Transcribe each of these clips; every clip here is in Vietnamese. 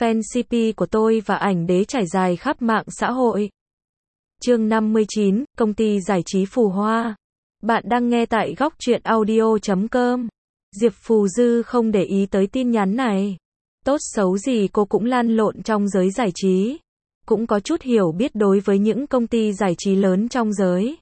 fan CP của tôi và ảnh đế trải dài khắp mạng xã hội. Chương 59, công ty giải trí Phù Hoa. Bạn đang nghe tại góc truyện audio.com. Diệp Phù Dư không để ý tới tin nhắn này. Tốt xấu gì cô cũng lăn lộn trong giới giải trí. Cũng có chút hiểu biết đối với những công ty giải trí lớn trong giới.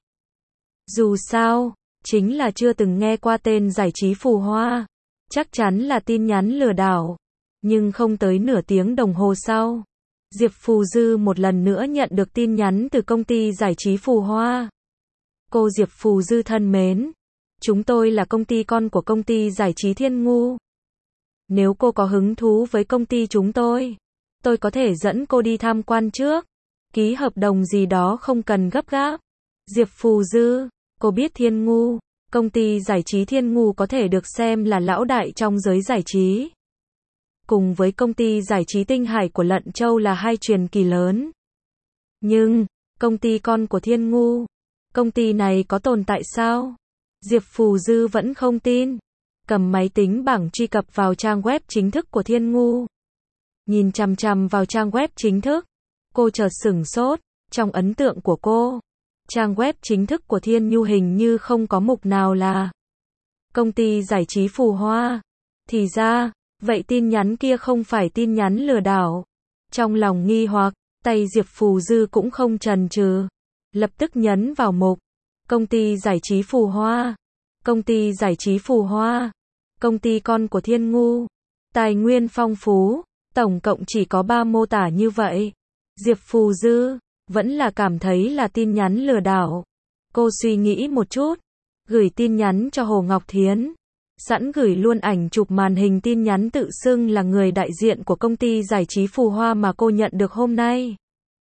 Dù sao, chính là chưa từng nghe qua tên giải trí Phù Hoa. Chắc chắn là tin nhắn lừa đảo. Nhưng không tới nửa tiếng đồng hồ sau, Diệp Phù Dư một lần nữa nhận được tin nhắn từ công ty giải trí Phù Hoa. Cô Diệp Phù Dư thân mến, chúng tôi là công ty con của công ty giải trí Thiên Ngu. Nếu cô có hứng thú với công ty chúng tôi có thể dẫn cô đi tham quan trước. Ký hợp đồng gì đó không cần gấp gáp. Diệp Phù Dư, cô biết Thiên Ngu, công ty giải trí Thiên Ngu có thể được xem là lão đại trong giới giải trí. Cùng với công ty giải trí Tinh Hải của Lận Châu là hai truyền kỳ lớn. Nhưng, công ty con của Thiên Ngu, công ty này có tồn tại sao? Diệp Phù Dư vẫn không tin. Cầm máy tính bảng truy cập vào trang web chính thức của Thiên Ngu. Nhìn chằm chằm vào trang web chính thức, cô chợt sửng sốt. Trong ấn tượng của cô, trang web chính thức của Thiên Nhu hình như không có mục nào là công ty giải trí Phù Hoa. Thì ra, vậy tin nhắn kia không phải tin nhắn lừa đảo. Trong lòng nghi hoặc, tay Diệp Phù Dư cũng không chần chừ, lập tức nhấn vào mục công ty giải trí Phù Hoa. Công ty giải trí Phù Hoa, công ty con của Thiên Ngu, tài nguyên phong phú, tổng cộng chỉ có 3 mô tả như vậy. Diệp Phù Dư vẫn là cảm thấy là tin nhắn lừa đảo. Cô suy nghĩ một chút, gửi tin nhắn cho Hồ Ngọc Thiến. Sẵn gửi luôn ảnh chụp màn hình tin nhắn tự xưng là người đại diện của công ty giải trí Phù Hoa mà cô nhận được hôm nay.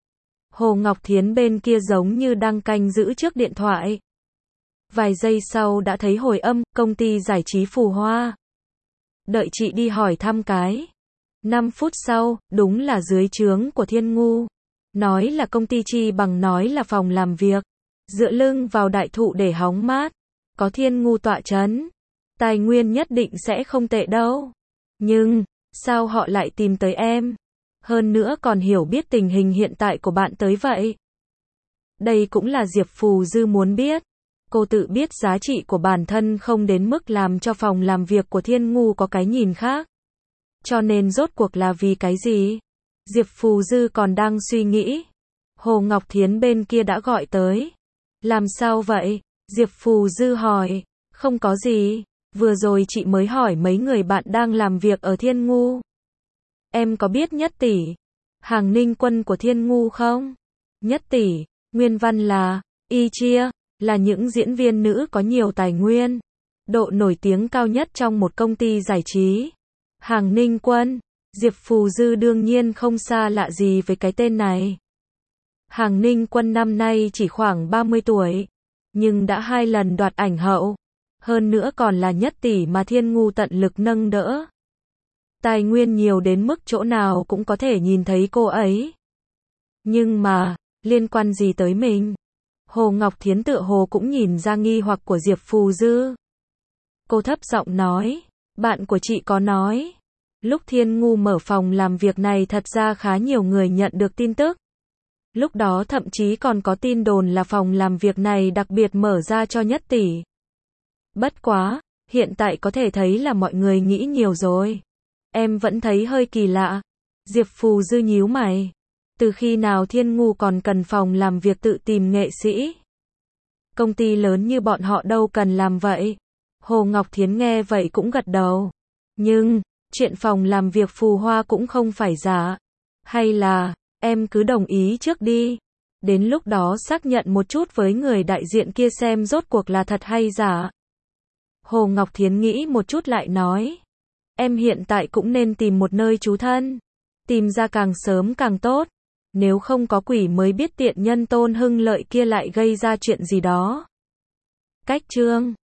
Hồ Ngọc Thiến bên kia giống như đang canh giữ trước điện thoại. Vài giây sau đã thấy hồi âm, công ty giải trí Phù Hoa. Đợi chị đi hỏi thăm cái. 5 phút sau, đúng là dưới trướng của Thiên Ngu. Nói là công ty chi bằng nói là phòng làm việc. Dựa lưng vào đại thụ để hóng mát. Có Thiên Ngu tọa chấn. Tài nguyên nhất định sẽ không tệ đâu. Nhưng, sao họ lại tìm tới em? Hơn nữa còn hiểu biết tình hình hiện tại của bạn tới vậy. Đây cũng là Diệp Phù Dư muốn biết. Cô tự biết giá trị của bản thân không đến mức làm cho phòng làm việc của Thiên Ngu có cái nhìn khác. Cho nên rốt cuộc là vì cái gì? Diệp Phù Dư còn đang suy nghĩ. Hồ Ngọc Thiến bên kia đã gọi tới. Làm sao vậy? Diệp Phù Dư hỏi. Không có gì. Vừa rồi chị mới hỏi mấy người bạn đang làm việc ở Thiên Ngu. Em có biết Nhất Tỷ, Hàng Ninh Quân của Thiên Ngu không? Nhất Tỷ, Nguyên Văn là, Y Chia, là những diễn viên nữ có nhiều tài nguyên, độ nổi tiếng cao nhất trong một công ty giải trí. Hàng Ninh Quân, Diệp Phù Dư đương nhiên không xa lạ gì với cái tên này. Hàng Ninh Quân năm nay chỉ khoảng 30 tuổi, nhưng đã 2 lần đoạt ảnh hậu. Hơn nữa còn là Nhất Tỷ mà Thiên Ngu tận lực nâng đỡ. Tài nguyên nhiều đến mức chỗ nào cũng có thể nhìn thấy cô ấy. Nhưng mà, liên quan gì tới mình? Hồ Ngọc Thiến tựa hồ cũng nhìn ra nghi hoặc của Diệp Phù Dư. Cô thấp giọng nói, bạn của chị có nói, lúc Thiên Ngu mở phòng làm việc này thật ra khá nhiều người nhận được tin tức. Lúc đó thậm chí còn có tin đồn là phòng làm việc này đặc biệt mở ra cho Nhất Tỷ. Bất quá, hiện tại có thể thấy là mọi người nghĩ nhiều rồi. Em vẫn thấy hơi kỳ lạ. Diệp Phù Dư nhíu mày. Từ khi nào Thiên Ngu còn cần phòng làm việc tự tìm nghệ sĩ? Công ty lớn như bọn họ đâu cần làm vậy. Hồ Ngọc Thiến nghe vậy cũng gật đầu. Nhưng, chuyện phòng làm việc Phù Hoa cũng không phải giả. Hay là, em cứ đồng ý trước đi. Đến lúc đó xác nhận một chút với người đại diện kia xem rốt cuộc là thật hay giả. Hồ Ngọc Thiến nghĩ một chút lại nói. Em hiện tại cũng nên tìm một nơi trú thân. Tìm ra càng sớm càng tốt. Nếu không có quỷ mới biết tiện nhân Tôn Hưng Lợi kia lại gây ra chuyện gì đó. Cách chương